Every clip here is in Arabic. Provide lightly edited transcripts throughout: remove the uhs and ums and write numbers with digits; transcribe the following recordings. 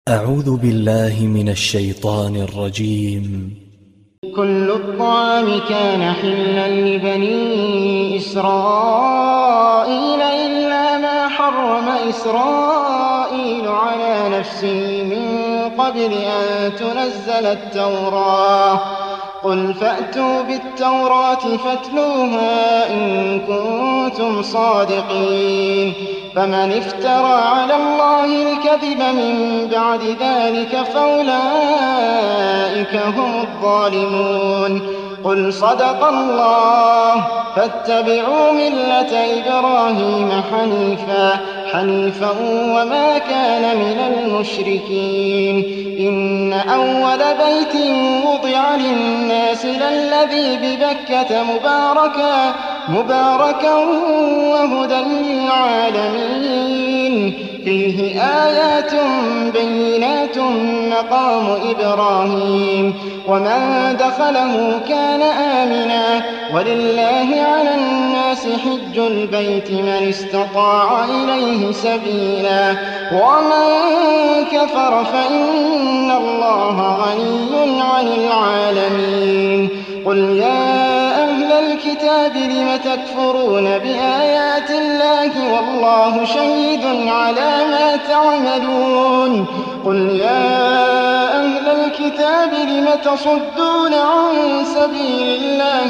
أعوذ بالله من الشيطان الرجيم. كل الطعام كان حلا لبني إسرائيل إلا ما حرم إسرائيل على نفسه من قبل أن تنزل التوراة. قل فأتوا بالتوراة فاتلوها إن كنتم صادقين. فمن افترى على الله الكذب من بعد ذلك فأولئك هم الظالمون. قل صدق الله فاتبعوا ملة إبراهيم حنيفا وما كان من المشركين. إن أول بيت وضع للناس للذي ببكة مباركا وهدى للعالمين. فيه آيات بينات مقام إبراهيم ومن دخله كان آمنا. ولله على الناس حج البيت من استطاع إليه سبيلا ومن كفر فإن الله غني عن العالمين. قل يا أهل الكتاب لم تكفرون بآيات الله والله شهيد على ما تعملون. قل يا أهل الكتاب لم تصدون عن سبيل الله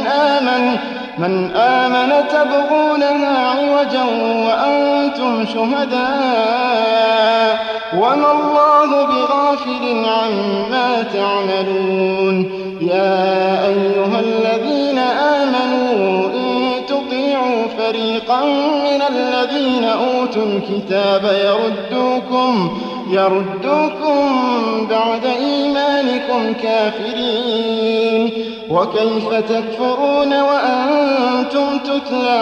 من آمن تبغونها عوجا وأنتم شهداء وما الله بغافل عما تعملون. يا أيها الذين آمنوا إن تطيعوا فريقا من الذين أوتوا الكتاب يردوكم بعد إيمانكم كافرين. وكيف تكفرون وأنتم تتلى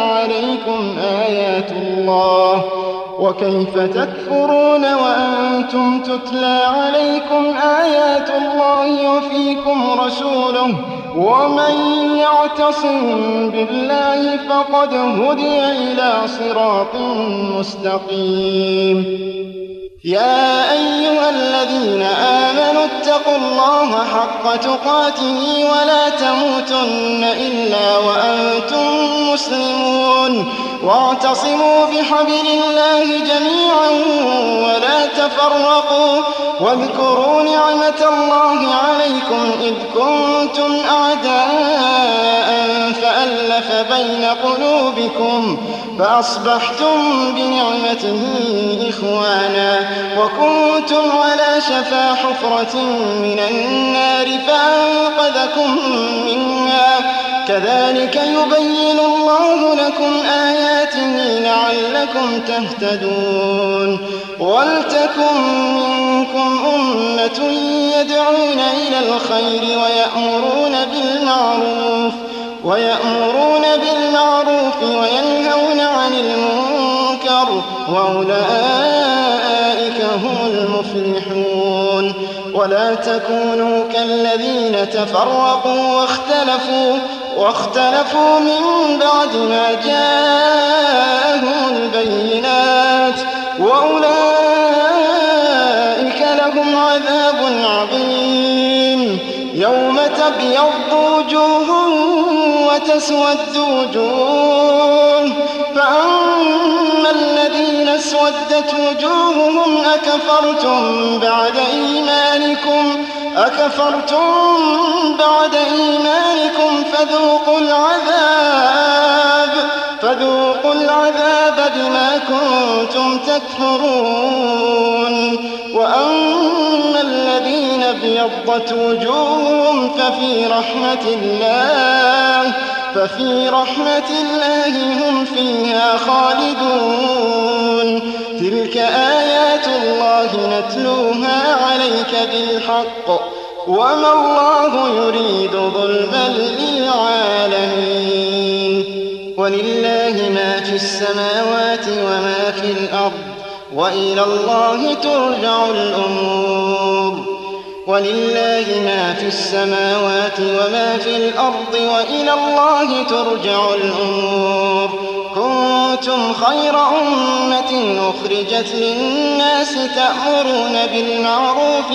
عليكم آيات الله وفيكم رسوله ومن يعتصم بالله فقد هدي إلى صراط مستقيم. يا أيها الذين آمنوا اتقوا الله حق تقاته ولا تموتن إلا وأنتم مسلمون. واعتصموا بحبل الله جميعا ولا تفرقوا. واذكروا نعمة الله عليكم إذ كنتم أعداء فألف بين قلوبكم فأصبحتم بنعمته إخوانا وكنتم على شفا حفرة من النار فأنقذكم منها. كذلك يبين الله لكم آياته لعلكم تهتدون. ولتكن منكم أمة يدعون إلى الخير ويأمرون بالمعروف وينهون عن المنكر وأولئك هم المفلحون. ولا تكونوا كالذين تفرقوا واختلفوا من بعد ما جاءهم البينات وأولئك لهم عذاب عظيم. يوم تبيض وجوه وتسود وجوه فأما الذين اسودت وجوههم أكفرتم بعد إيمانكم فذوقوا العذاب بما كنتم تكفرون. وأما الذين ابيضت وجوههم ففي رحمة الله هم فيها خالدون. تلك آيات الله نتلوها عليك بالحق وما الله يريد ظلما للعالمين. ولله ما في السماوات وما في الأرض وإلى الله ترجع الأمور. ولله ما في السماوات وما في الأرض وإلى الله ترجع الأمور. كنتم خير أمة أخرجت للناس تأمرون بالمعروف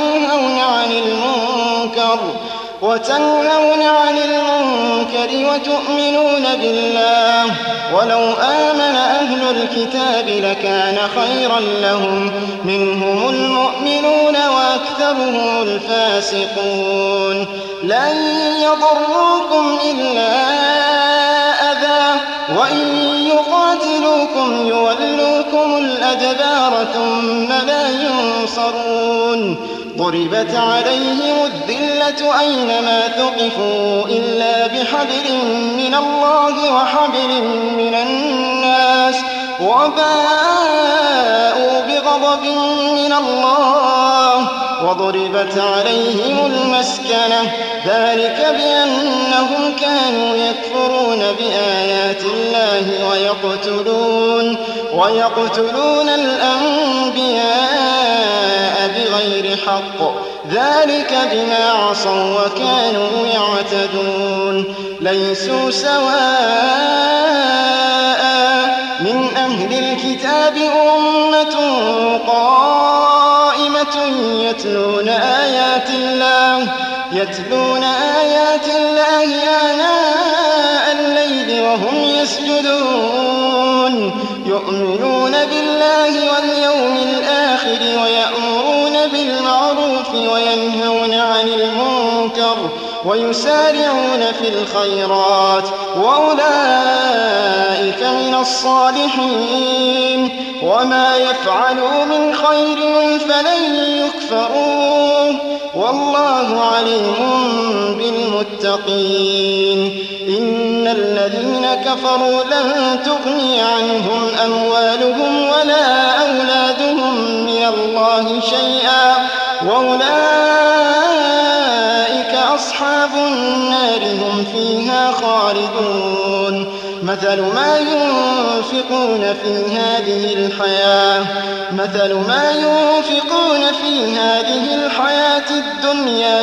وتنهون عن المنكر وتؤمنون بالله ولو آمن أهل الكتاب لكان خيرا لهم منهم المؤمنون وأكثرهم الفاسقون لن يضروكم إلا أذى وإن يقاتلوكم يولوكم الأدبار ثم لا ينصرون ضربت عليهم الذلة أينما ثقفوا إلا بحبل من الله وحبل من الناس وباءوا بغضب من الله وضربت عليهم المسكنة ذلك بأنهم كانوا يكفرون بآيات الله ويقتلون الأنبياء بغير حق ذلك بما عصوا وكانوا يعتدون ليسوا سواء من أهل الكتاب أمة قائمة يتلون آيات الله آناء الليل وهم يسجدون يؤمنون بالله واليوم الآخر ويأمرون بالمعروف وينهون عن المنكر ويسارعون في الخيرات وأولئك من الصالحين وما يفعلوا من خير فلن يكفروه والله عليم بالمتقين إن الذين كفروا لن تغني عنهم أموالهم ولا أولادهم من الله شيئا وأولئك أصحاب النار هم فيها خالدون مثل ما ينفقون في هذه الحياة الدنيا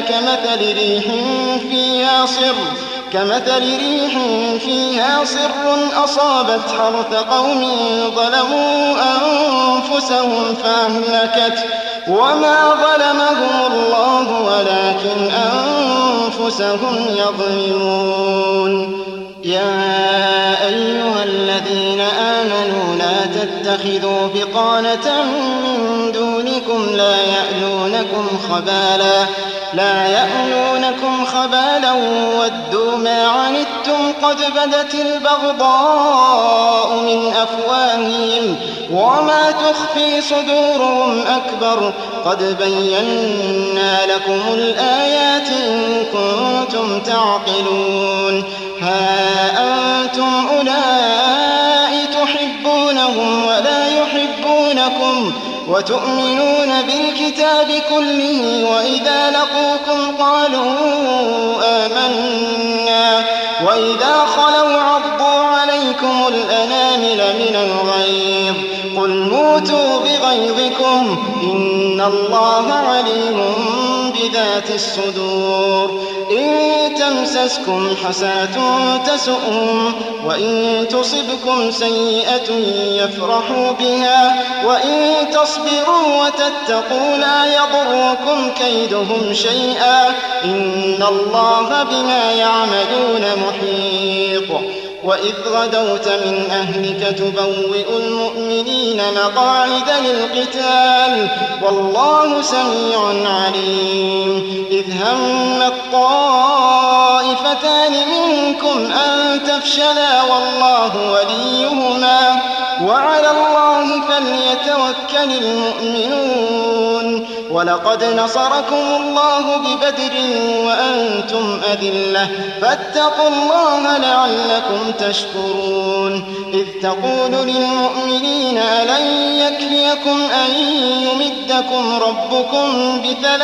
كمثل ريح فيها صر أصابت حرث قوم ظلموا أنفسهم فأهلكته وما ظلمهم الله ولكن أنفسهم يظلمون يا أيها الذين آمنوا لا تتخذوا بطانة من دونكم لا يألونكم خبالا ودوا ما عنتم قد بدت البغضاء من أفواههم وما تخفي صدورهم أكبر قد بينا لكم الآيات إن كنتم تعقلون ها أنتم أولئك تحبونهم ولا يحبونكم وتؤمنون بالكتاب كله وإذا لقوكم قالوا آمنا وإذا خلوا عضوا عليكم الأنامل من الغيظ قل موتوا بغيظكم إن الله عليم بذات الصدور إن تمسسكم حسنة تسؤهم وإن تصبكم سيئة يفرحوا بها وإن تصبروا وتتقوا لا يضركم كيدهم شيئا إن الله بما يعملون محيط وإذ غدوت من أهلك تبوئ المؤمنين مقاعد للقتال والله سميع عليم إذ هم الطائفتان منكم أن تفشلا والله وليهما وعلى الله فليتوكل المؤمنون ولقد نصركم الله ببدر وأنتم أذلة فاتقوا الله لعلكم تشكرون إذ تقول للمؤمنين ألن يكفيكم أن يمدكم ربكم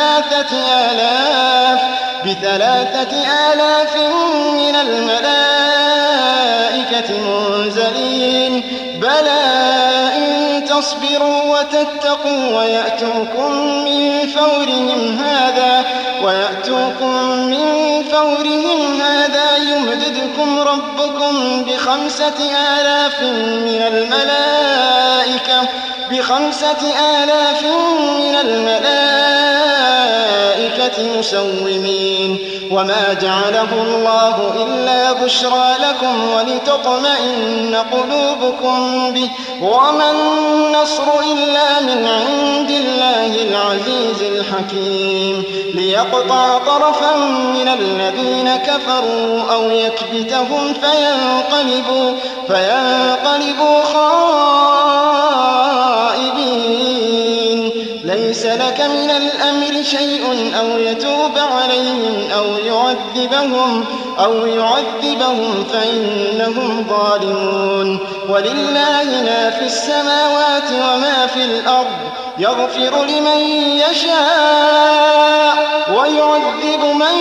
بثلاثة آلاف من الملائكة منزلين بلى إن تصبروا وتتقوا ويأتوكم من فورهم هذا يمددكم ربكم من الملائكة مسومين وما جعله الله إلا بشرى لكم ولتطمئن قلوبكم به وما النصر إلا من عند الله العزيز الحكيم ليقطع طرفا من الذين كفروا أو يكبتهم فينقلبوا خائبين ليس لك من الأمر شيء أو يتوب عليهم أو يعذبهم فإنهم ظالمون ولله ما في السماوات وما في الأرض يغفر لمن يشاء ويعذب من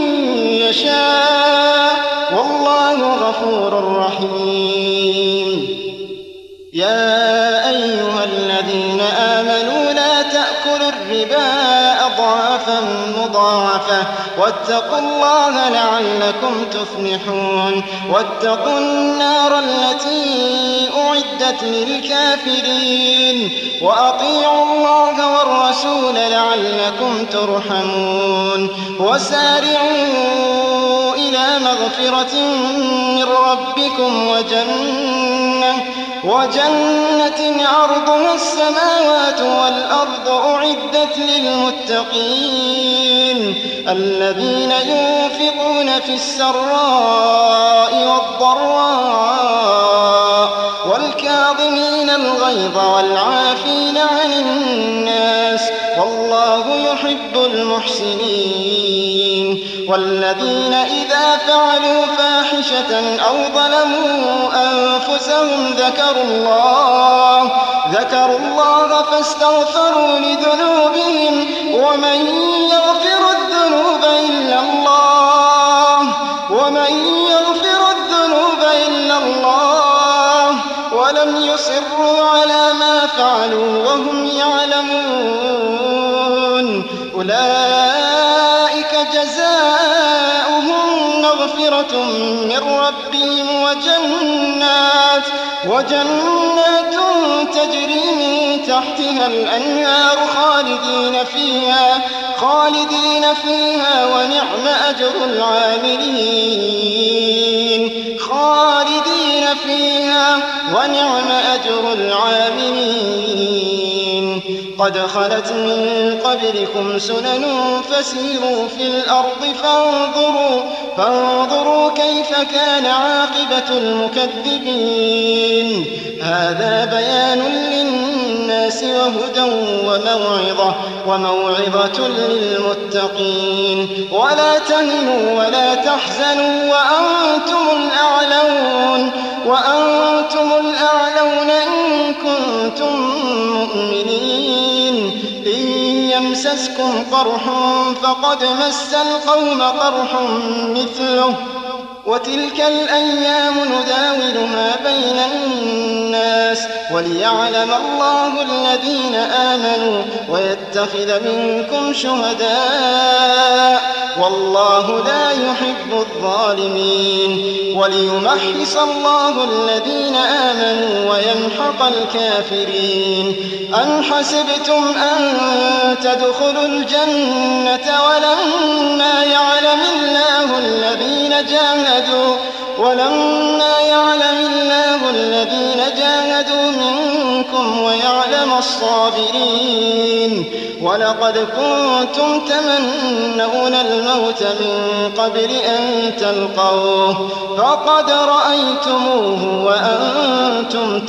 يشاء والله غفور رحيم يا أيها الذين آمنوا لا تأكلوا الربا أضعافا مضاعفة واتقوا الله لعلكم تفلحون واتقوا النار التي أعدت للكافرين وأطيعوا الله والرسول لعلكم ترحمون وسارعوا إلى مغفرة من ربكم وجنة عرضها السماوات والأرض أعدت للمتقين الذين ينفقون في السراء والضراء والكاظمين الغيظ والعافين عن الناس والله يحب المحسنين والذين إذا فعلوا فاحشة أو ظلموا أنفسهم ذكروا الله فاستغفروا لذنوبهم ومن يغفر الذنوب إلا الله ولم يصروا على ما فعلوا وهم يعلمون أولئك جزاؤهم مغفرة من ربهم وجنات تجري من تحتها الأنهار خالدين فيها ونعم أجر العاملين قد خلت من قبلكم سنن فسيروا في الأرض فانظروا كيف كان عاقبة المكذبين هذا بيان للناس وهدى وموعظة للمتقين ولا تهنوا ولا تحزنوا وأنتم الأعلون إن كنتم مؤمنين إن يمسسكم قرح فقد مس القوم قرح مثله وتلك الأيام نداولها بين الناس وليعلم الله الذين آمنوا ويتخذ منكم شهداء والله لا يحب الظالمين وليمحص الله الذين آمنوا ويمحق الكافرين أم حسبتم أن تدخلوا الجنة ولما يعلم الله الذين جاهدوا منكم ويعلم الصابرين ولقد كنتم تمنون الموت من قبل أن تلقوه فقد رأيتموه وأنتم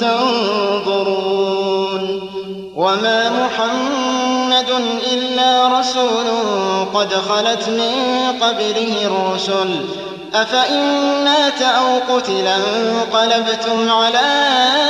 تنظرون وما محمد إلا رسول قد خلت من قبله الرسل أفإن مات أو قتلا انقلبتم على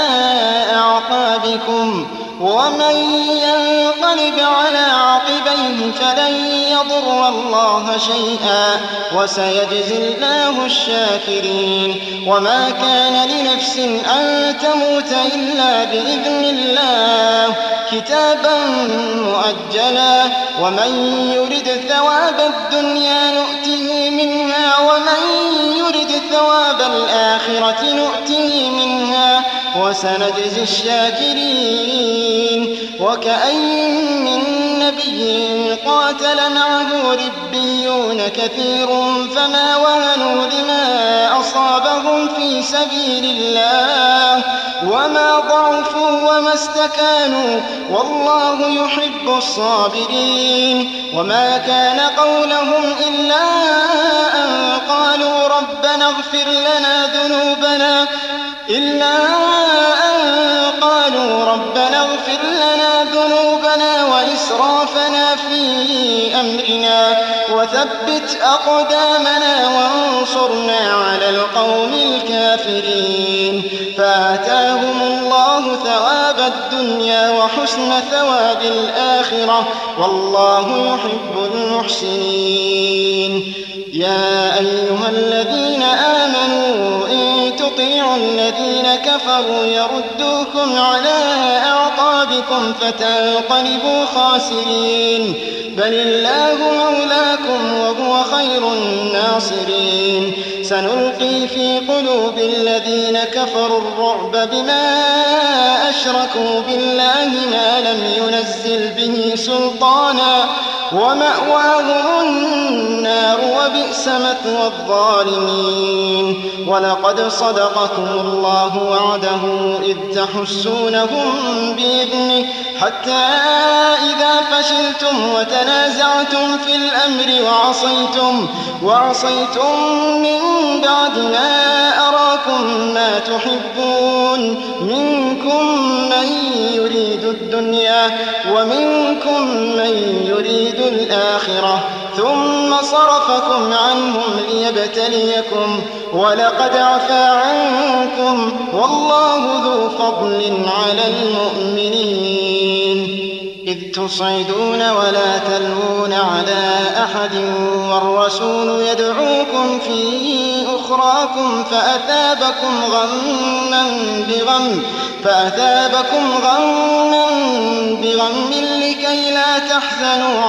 أعقابكم ومن ينقلب على عقبيه فلن يضر الله شيئا وسيجزي الله الشاكرين وما كان لنفس أن تموت إلا بإذن الله كتابا مؤجلا ومن يرد ثواب الدنيا نؤته منها ومن يرد ثواب الآخرة نؤته منها وسنجزي الشاكرين. وكأين من نبي قاتل معه ربيون كثير فما وهنوا لما أصابهم في سبيل الله وما ضعفوا وما استكانوا والله يحب الصابرين. وما كان قولهم إلا أن قالوا ربنا اغفر لنا ذنوبنا وإسرافنا في أمرنا وثبت أقدامنا وانصرنا على القوم الكافرين. فآتاهم الله ثواب الدنيا وحسن ثواب الآخرة والله يحب المحسنين. يا أيها الذين آمنوا إن تطيعوا الذين كفروا يردوكم على أعقابكم فتنقلبوا خاسرين. بل الله مولاكم وهو خير الناصرين. سنلقي في قلوب الذين كفروا الرعب بما أشركوا بالله ما لم ينزل به سلطانا ومأواهم النار وبئس مثوى الظالمين. ولقد صدقكم الله وعده إذ تحسونهم بإذنه حتى إذا فشلتم وتنازعتم في الأمر وعصيتم من بعد ما أراكم ما تحبون منكم من يريد الدنيا ومنكم من يريد الآخرة ثم صرفكم عنهم ليبتليكم ولقد عفا عنكم والله ذو فضل على المؤمنين. إذ تصعدون ولا تلوون على أحد والرسول يدعوكم في أخراكم فأثابكم غما بغم لكي لا تحزنوا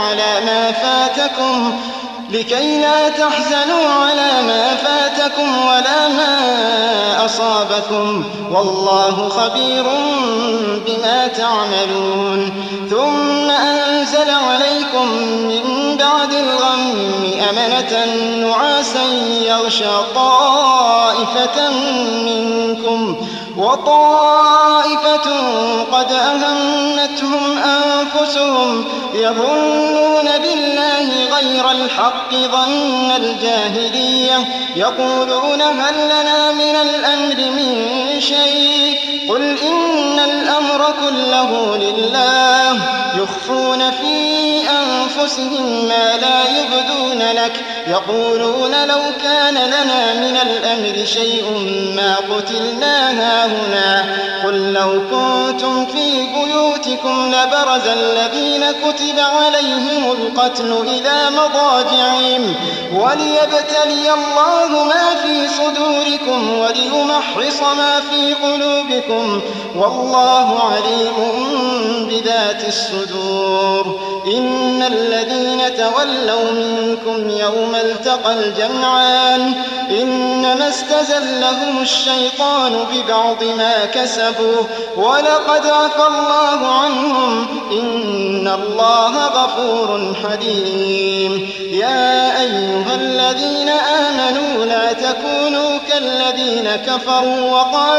على ما فاتكم ولا ما أصابكم والله خبير بما تعملون. ثم أنزل عليكم من بعد الغم أمنة نعاسا يغشى طائفة منكم وطائفة قد أهمتهم أنفسهم يظنون بالله غير الحق ظن الجاهلية يقولون هل لنا من الأمر من شيء قل إن الأمر كله لله يخفون في أنفسهم ما لا يبدون لك يقولون لو كان لنا من الأمر شيء ما قتلنا هاهنا قل لو كنتم في بيوتكم لبرز الذين كتب عليهم القتل إلى مضاجعهم وليبتلي الله ما في صدوركم وليمحص ما في قلوبكم والله عليم بذات الصدور. إن الذين تولوا منكم يوم التقى الجمعان إنما استزلهم الشيطان ببعض ما كسبوا ولقد عفا الله عنهم إن الله غفور حليم. يا أيها الذين آمنوا لا تكونوا كالذين كفروا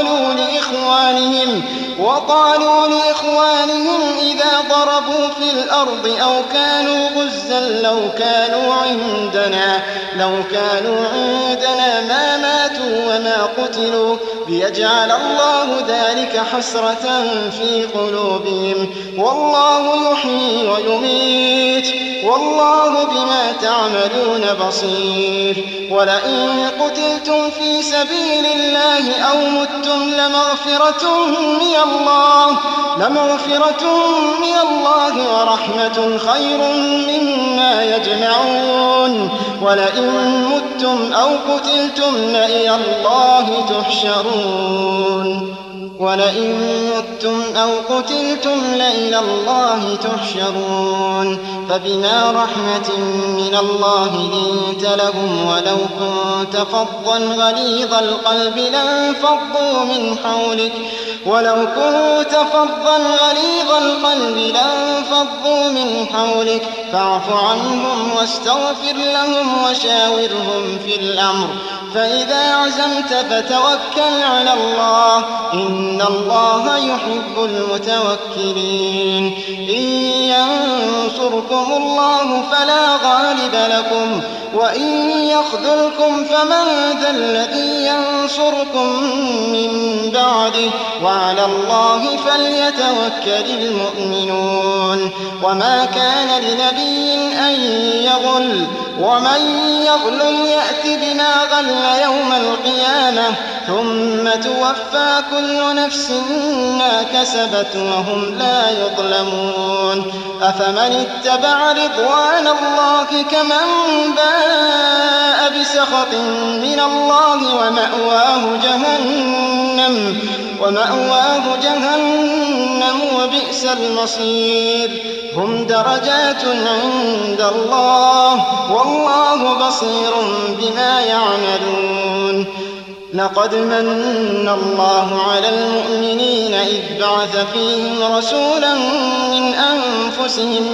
وقالوا لإخوانهم إذا ضربوا في الأرض أو كانوا غزا لو كانوا عندنا ما ماتوا وما قتلوا ليجعل الله ذلك حسرة في قلوبهم والله يحيي ويميت والله بما تعملون بصير. ولئن قتلتم في سبيل الله أو متم لمغفرة من الله ورحمة خير مما يجمعون. ولئن متم أو قتلتم لإلى الله تحشرون. فبما رحمة من الله لنت لهم ولو كنت فظا غليظ القلب لانفضوا من حولك فاعف عنهم واستغفر لهم وشاورهم في الأمر فإذا عزمت فتوكل على الله إن الله يحب المتوكلين إن ينصركم الله فلا غالب لكم وإن يخذلكم فمن ذا الذي ينصركم من بعده وعلى الله فليتوكل المؤمنون وما كان لنبي أن يغل ومن يغل يأت بما غل يوم القيامة ثم توفى كل نفس ما كسبت وهم لا يظلمون أفمن اتبع رضوان الله كمن باء بسخط من الله ومأواه جهنم وبئس المصير هم درجات عند الله والله بصير بما يعملون لقد من الله على المؤمنين إذ بعث فيهم رسولا من أنفسهم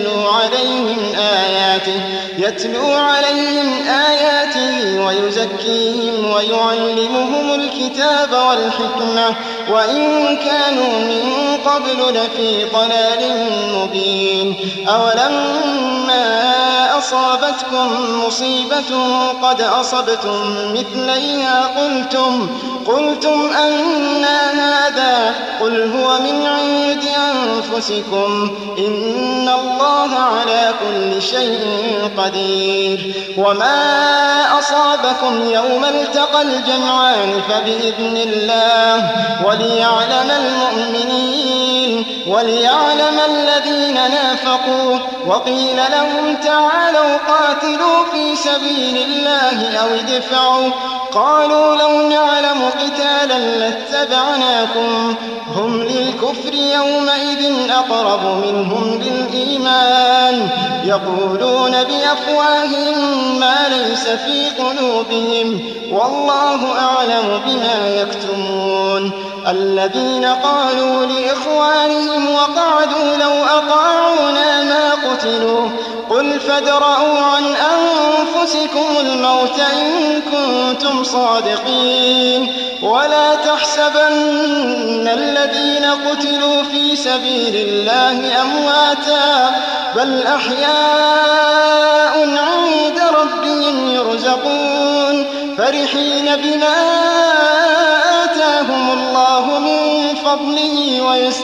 يتلو عليهم آياته ويزكيهم ويعلمهم الكتاب والحكمة وإن كانوا من قبل لفي ضلال مبين أولما أصابتكم مصيبة قد أصبتم مثليها قلتم أنى هذا قل هو من عند أنفسكم إن الله على كل شيء قدير وما أصابكم يوم التقى الجمعان فبإذن الله وليعلم الذين نافقوا وقيل لهم تعالوا قاتلوا في سبيل الله أو ادفعوا قالوا لو نعلم قتالا لاتبعناكم هم للكفر يومئذ أقرب منهم للإيمان يقولون بأفواههم ما ليس في قلوبهم والله أعلم بما يكتمون الذين قالوا لإخوانهم وقعدوا لو أطاعونا ما قتلوا قل فادرءوا عن أنفسكم الموت إن كنتم صادقين ولا تحسبن الذين قتلوا في سبيل الله أمواتا بل أحياء عند ربهم يرزقون فرحين بما آتاهم الله من فضله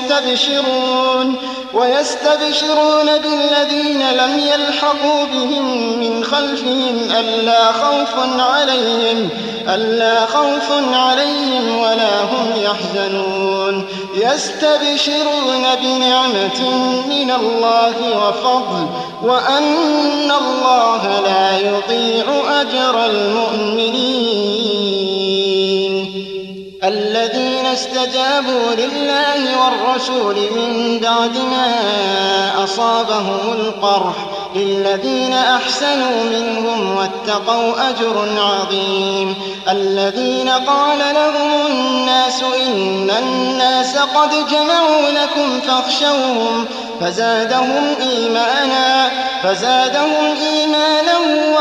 ويستبشرون بالذين لم يلحقوا بهم من خلفهم ألا خوف عليهم ولا هم يحزنون يستبشرون بنعمة من الله وفضل وأن الله لا يضيع أجر المؤمنين الذين استجابوا لله والرسول من بعد ما أصابهم القرح للذين أحسنوا منهم واتقوا أجر عظيم الذين قال لهم الناس إن الناس قد جمعوا لكم فاخشوهم فزادهم إيمانا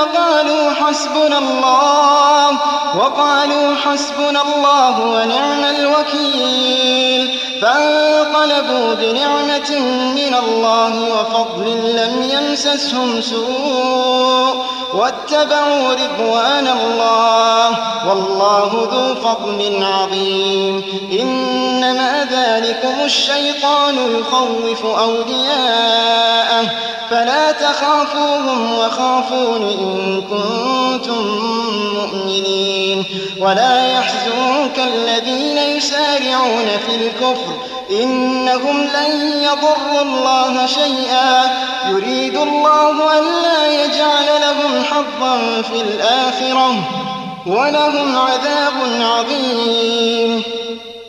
وقالوا حسبنا الله ونعم الوكيل فانقلبوا بنعمة من الله وفضل لم يمسسهم سوء واتبعوا رضوان الله والله ذو فضل عظيم إنما ذلكم الشيطان يخوف أولياءه فلا تخافوهم وخافون إن كنتم مؤمنين ولا يحزنك الذين يسارعون في الكفر إنهم لن يضروا الله شيئا يريد الله ألا يجعل لهم حظا في الآخرة ولهم عذاب عظيم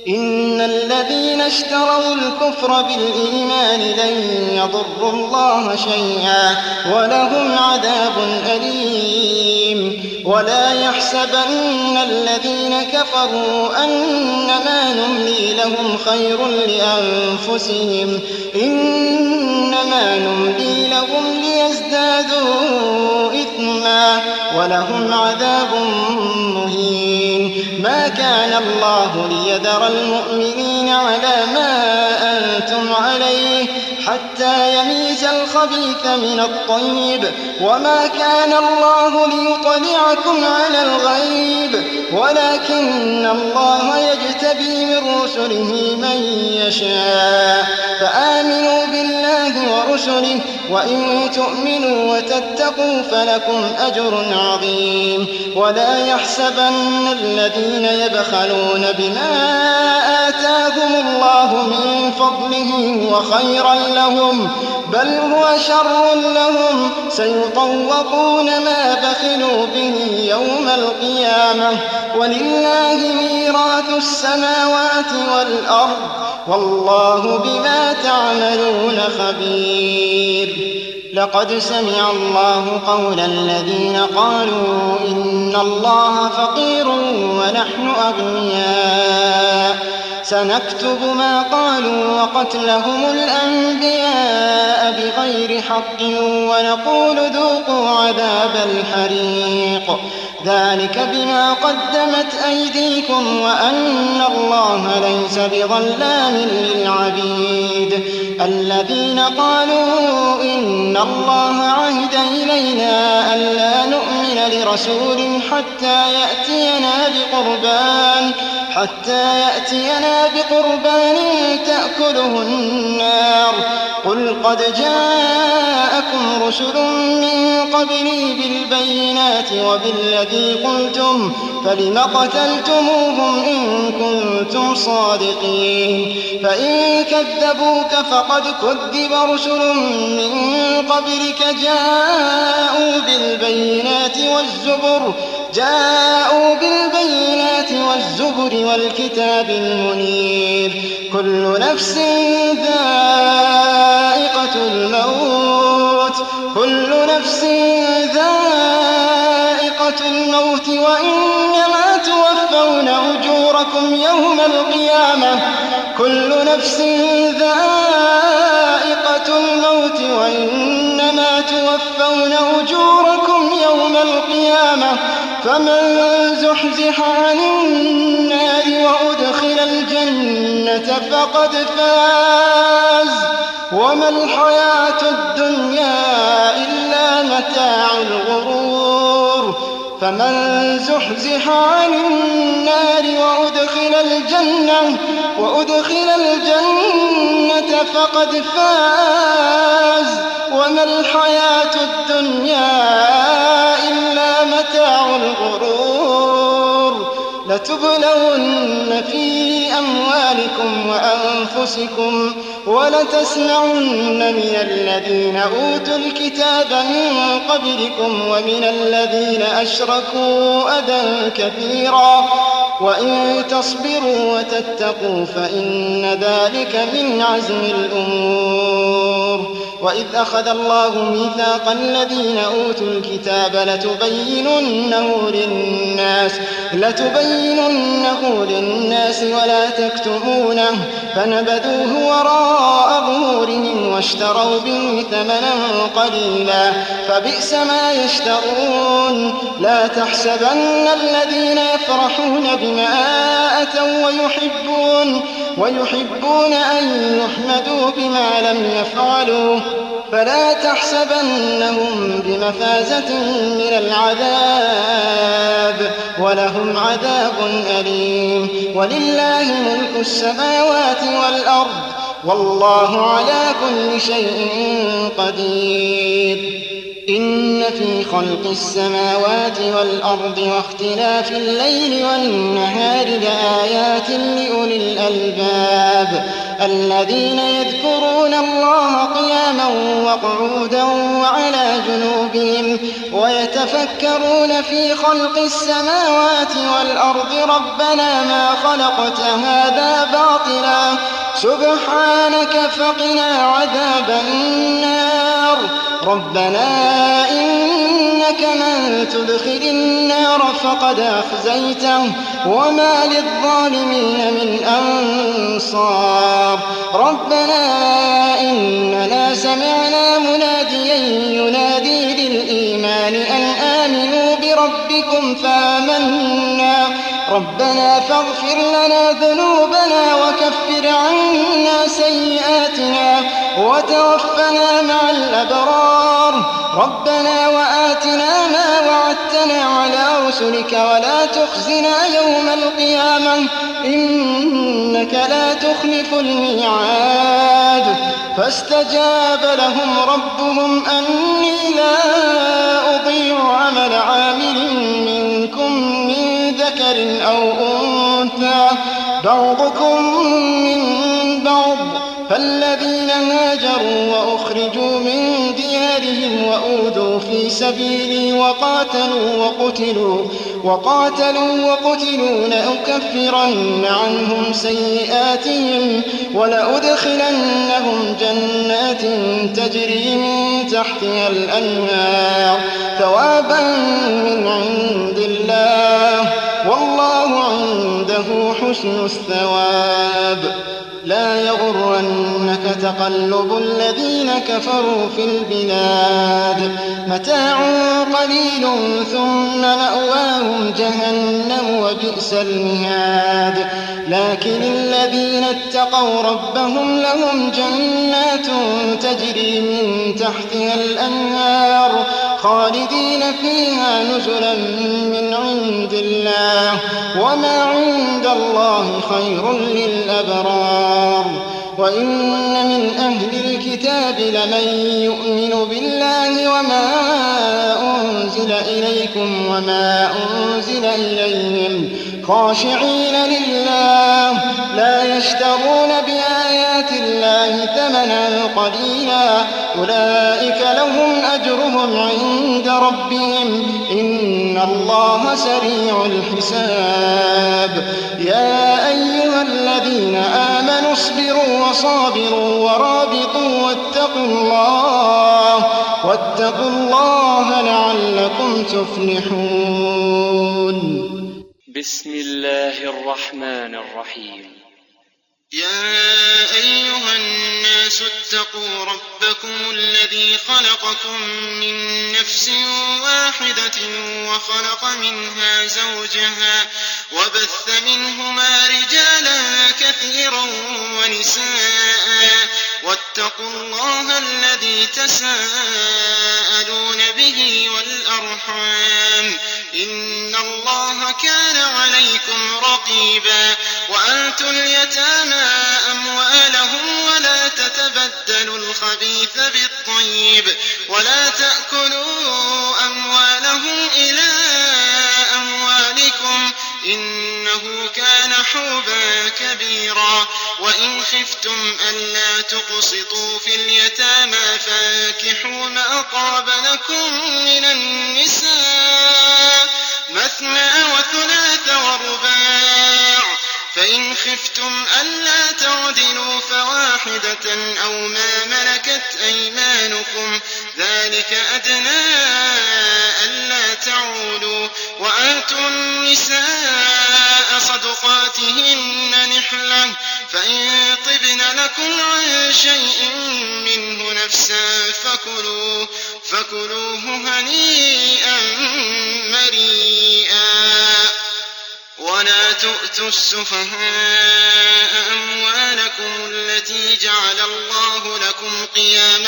إن الذين اشتروا الكفر بالإيمان لن يضروا الله شيئا ولهم عذاب أليم. ولا يحسبن الذين كفروا أنما نملي لهم خير لأنفسهم إنما نملي لهم ليزدادوا إثما ولهم عذاب مهين. ما كان الله ليذر المؤمنين على ما أنتم عليه حتى يميز الخبيث من الطيب وما كان الله ليطلعكم على الغيب ولكن الله يجتبي من رسله من يشاء. فآمنوا بالله ورسله وإن تؤمنوا وتتقوا فلكم أجر عظيم. ولا يحسبن الذين يبخلون بما آتاهم الله من فضله وخيرا لهم بل هو شر لهم سيطوقون ما بخلوا به يوم القيامة ولله ميراث السماوات والأرض والله بما تعملون خبير. لقد سمع الله قول الذين قالوا إن الله فقير ونحن أغنياء سنكتب ما قالوا وقتلهم الأنبياء بغير حق ونقول ذوقوا عذاب الحريق ذلك بما قدمت أيديكم وأن الله ليس بظلام للعبيد. الذين قالوا إن الله عهد إلينا ألا نؤمن لرسول حتى يأتينا بقربان تأكله النار قل قد جاءكم رسل من قبلي بالبينات وبالذي قلتم فلم قتلتموهم إن كنتم صادقين. فإن كذبوك فقد كذب رسل من قبلك جاءوا بالبينات والزبر والكتاب المنير. كل نفس ذائقة الموت وإنما توفون أجوركم يوم القيامة فمن زحزح عن النار وأدخل الجنة فقد فاز وما الحياة الدنيا إلا متاع الغرور. فمن زحزح عن النار وأدخل الجنة فقد فاز وما الحياة الدنيا إلا متاع الغرور. لتبلون في أموالكم وأنفسكم ولتسمعن من الذين أوتوا الكتاب من قبلكم ومن الذين أشركوا أذى كثيرا وإن تصبروا وتتقوا فإن ذلك من عزم الأمور. وإذ أخذ الله ميثاق الذين أوتوا الكتاب لتبيننه للناس ولا تكتمونه فنبذوه وراء ظهورهم واشتروا به ثمنا قليلا فبئس ما يشترون. لا تحسبن الذين يفرحون بما أتوا ويحبون أن يحمدوا بما لم يفعلوا فلا تحسبنهم بمفازة من العذاب ولهم عذاب أليم. ولله ملك السماوات والأرض والله على كل شيء قدير. إن في خلق السماوات والأرض واختلاف الليل والنهار لآيات لأولي الألباب الذين يذكرون الله قياما وقعودا وعلى جنوبهم ويتفكرون في خلق السماوات والأرض ربنا ما خلقت هذا باطلا سبحانك فقنا عذاب النار ربنا إنك من تدخل النار فقد أخزيته وما للظالمين من أنصار ربنا إننا سمعنا مناديا ينادي للإيمان أن آمنوا بربكم فآمنا ربنا فاغفر لنا ذنوبنا وكفر عنا سيئاتنا وتوفنا مع الأبرار ربنا وآتنا ما وعدتنا على رسلك ولا تخزنا يوم القيامة إنك لا تخلف الميعاد فاستجاب لهم ربهم أني لا أضيع عمل عامل منكم من ذكر أو أنثى بعضكم من بعض فالذين هاجروا وأخرجوا من ديارهم وأوذوا في سبيلي وقاتلوا وقتلوا لأكفرن عنهم سيئاتهم ولأدخلنهم جنات تجري من تحتها الأنهار ثوابا من عند الله والله عنده حسن الثواب لا يغرنك تقلب الذين كفروا في البلاد متاع قليل ثم مأواهم جهنم وبئس المهاد لكن الذين اتقوا ربهم لهم جنات تجري من تحتها الأنهار خالدين فيها نزلا من عند الله وما عند الله خير للأبرار وإن من أهل الكتاب لمن يؤمن بالله وما أنزل إليكم وما أنزل إليهم خاشعين لله لا يشترون بآيات الله ثمنا قليلا أولئك لهم أجرهم عند ربهم إن الله سريع الحساب يا أيها الذين آمنوا اصبروا وصابروا ورابطوا واتقوا الله لعلكم تفلحون بسم الله الرحمن الرحيم يا أيها الناس اتقوا ربكم الذي خلقكم من نفس واحدة وخلق منها زوجها وبث منهما رجالا كثيرا ونساء واتقوا الله الذي تساءلون به والأرحام إن الله كان عليكم رقيبا وآتوا اليتامى أموالهم ولا تتبدلوا الخبيث بالطيب ولا تأكلوا أموالهم إلى أموالكم إنه كان حوبا كبيرا وإن خفتم ألا تقسطوا في اليتامى فانكحوا ما طاب لكم من النساء مثنى وثلاث ورباع فإن خفتم ألا تعدلوا فواحدة أو ما ملكت أيمانكم ذلك أدنى ألا تعولوا وآتوا النساء صدقاتهن نحلة فإن طبن لكم عن شيء منه نفسا فكلوه هنيئا مريئا ولا تؤتوا السفهاء أموالكم التي جعل الله لكم قياما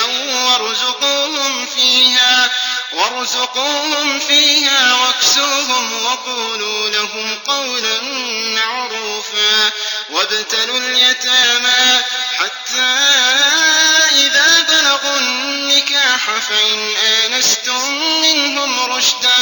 وارزقوهم فيها واكسوهم وقولوا لهم قولا معروفا وابتلوا اليتامى حتى إذا بلغوا النكاح فإن آنستم منهم رشدا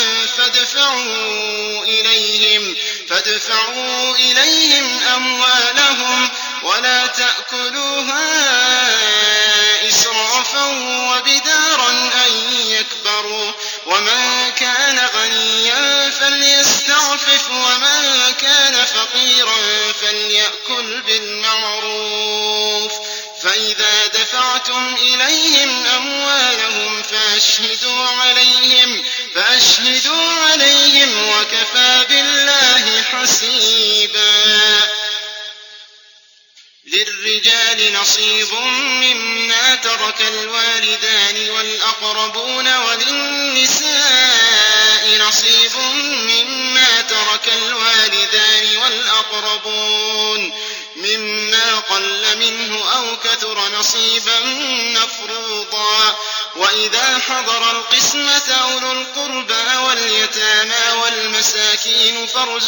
فادفعوا إليهم أموالهم ولا تأكلوها إسرافا وبدارا أن يكبروا ومن كان غنيا فليستعفف ومن كان فقيرا فليأكل بالمعروف فإذا دفعتم إليهم أموالهم فأشهدوا عليهم وكفى بالله حسيبا. للرجال نصيب مما ترك الوالدان والأقربون وللنساء نصيب مما ترك الوالدان والأقربون مما قل منه أو كثر نصيبا مفروضا. وإذا حضر القسمة أولو القربى واليتامى والمساكين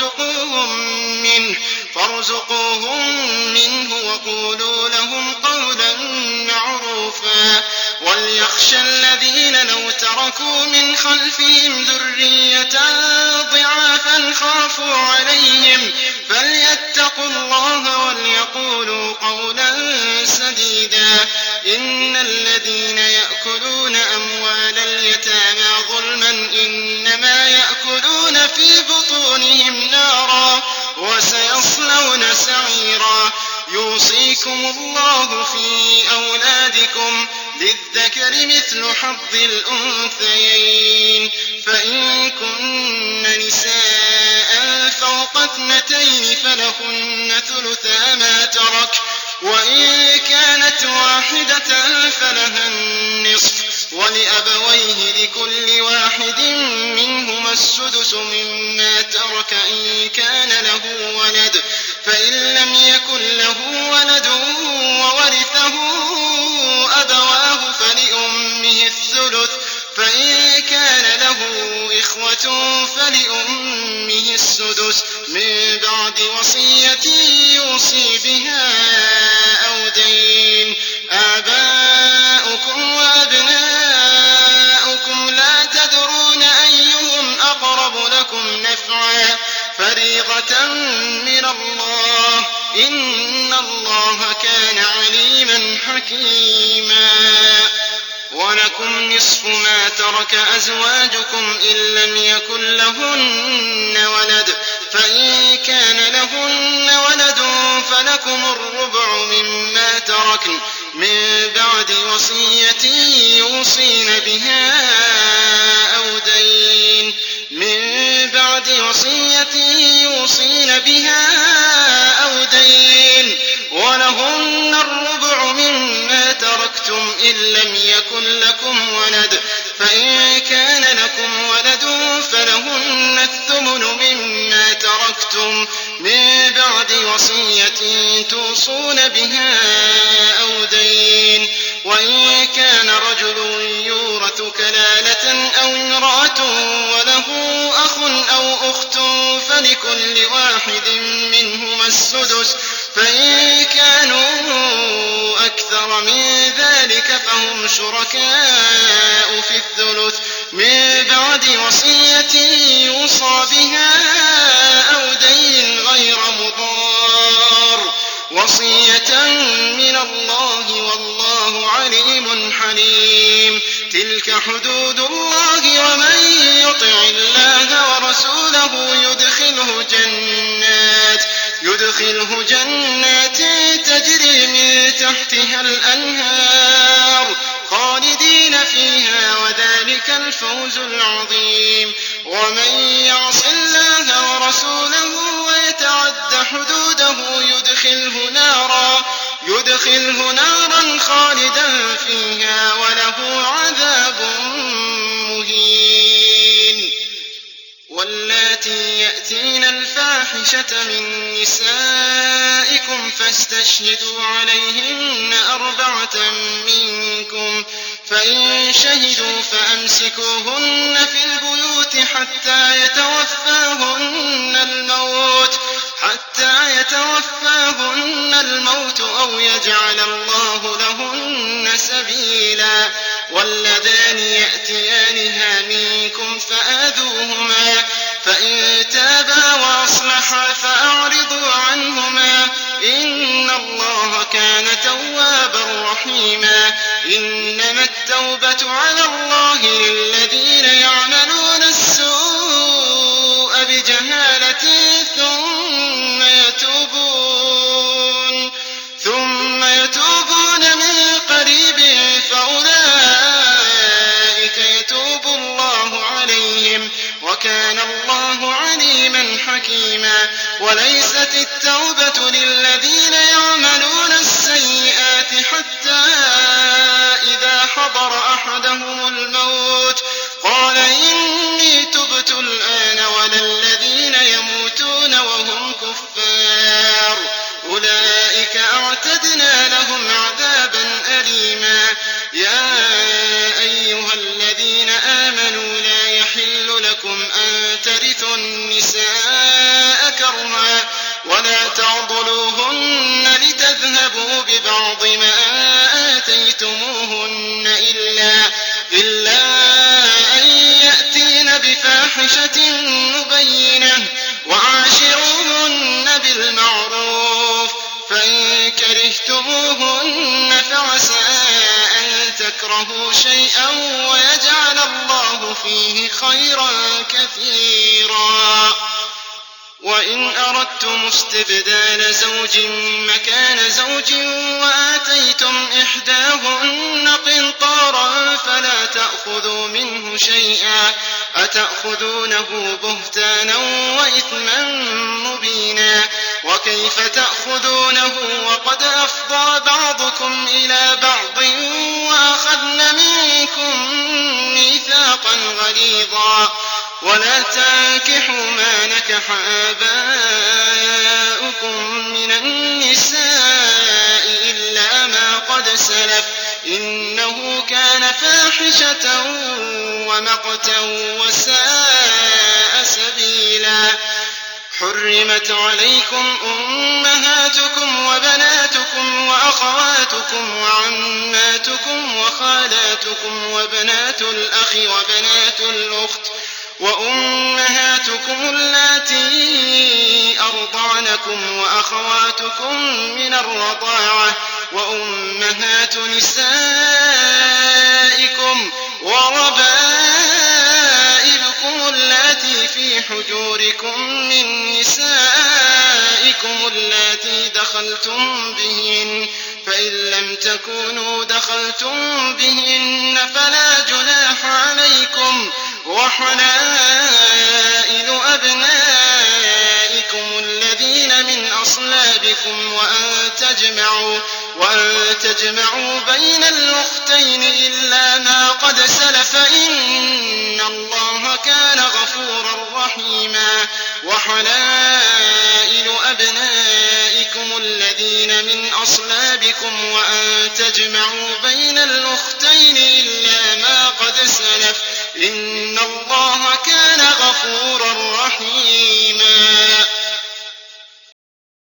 فارزقوهم منه وقولوا لهم قولا معروفا. وليخشى الذين لو تركوا من خلفهم ذرية ضعافا خافوا عليهم فليتقوا الله وليقولوا قولا سديدا. إن الذين يأكلون أموال اليتامى ظلما إنما يأكلون في بطونهم نارا وسيصلون سعيرا. يوصيكم الله في أولادكم للذكر مثل حظ الأنثيين فإن كن نساء فوق 2 فلهن ثلثا ما ترك وإن كانت واحدة فلها النصف ولأبويه لكل واحد منهما السدس مما ترك إن كان له ولد فإن لم يكن له ولد وورثه أبواه فلأمه الثلث فإن كان له إخوة فلأمه السدس من بعد وصية يوصي بها أو دين. آباؤكم وأبناؤكم لا تدرون أيهم أقرب لكم نفعا فريضة من الله إن الله كان عليما حكيما. ولكم نصف ما ترك أزواجكم إن لم يكن لهن ولد فإن كان لهن ولد فلكم الربع مما تركن من بعد وصية يوصين بها أو دين ولهن الربع مما تركتم إن لم يكن لكم ولد فإن كان لكم ولد فلهن الثمن مما تركتم من بعد وصية توصون بها أو دين. وإن كان رجل يورث كلالة أو امرأة وله أخ أو أخت فلكل واحد منهما السدس فإن كانوا أكثر من ذلك فهم شركاء في الثلث من بعد وصية يوصى بها أو دين غير مضار وصية من الله والله عليم حليم. تلك حدود الله ومن يطع الله ورسوله يدخله جنات تجري من تحتها الأنهار خالدين فيها وذلك الفوز العظيم. ومن يعص الله ورسوله ويتعد حدوده يدخله نارا خالدا فيها وله عذاب مهين. واللاتي يأتين الفاحشة من نسائكم فاستشهدوا عليهن 4 منكم فإن شهدوا فأمسكوهن في البيوت حتى يتوفاهن الموت أو يجعل الله لهن سبيلا. واللذان يأتيانها منكم فآذوهما فإن تابا وأصلحا فأصلحا فأعرضوا عنهما إن الله كان توابا رحيما إنما التوبة على الله للذين يعملون السوء بجهالة ثم يتوبون من قريب فأولئك يتوب الله عليهم وكان الله عليما حكيما وليست التوبة للذين يعملون السيئات حتى إذا حضر أحدهم الموت قال إني تبت الآن ولا الذين يموتون وهم كفار أولئك أعتدنا لهم عذابا أليما يا أيها الذين آمنوا لا يحل لكم أن ترثوا النساء كرها ولا تعضلوهن لتذهبوا ببعض ما آتيتموهن إلا أن يأتين بفاحشة مبينة وعاشروهن بالمعروف فإن كرهتموهن فعسى أن تكرهوا شيئا ويجعل الله فيه خيرا كثيرا وإن أردتم استبدال زوج مكان زوج وآتيتم إحداهن قنطارا فلا تأخذوا منه شيئا أتأخذونه بهتانا وإثما مبينا وكيف تأخذونه وقد أفضى بعضكم إلى بعض وأخذن منكم ميثاقا غليظا ولا تنكحوا ما نكح آباؤكم من النساء إلا ما قد سلف إنه كان فاحشة ومقتا وساء سبيلا حرمت عليكم أمهاتكم وبناتكم وأخواتكم وعماتكم وخالاتكم وبنات الأخ وبنات الأخت وأمهاتكم اللاتي أرضعنكم وأخواتكم من الرضاعة وأمهات نسائكم وربائبكم اللاتي في حجوركم من نسائكم اللاتي دخلتم بهن فإن لم تكونوا دخلتم بهن فلا جناح عليكم وحلائل أبنائكم الذين من أصلابكم وأن تجمعوا بين الأختين إلا ما قد سلف إن الله كان غفورا رحيما وحلائل أبنائكم الذين من أصلابكم وأن تجمعوا بين الأختين إلا ما قد سلف إن الله كان غفورا رحيما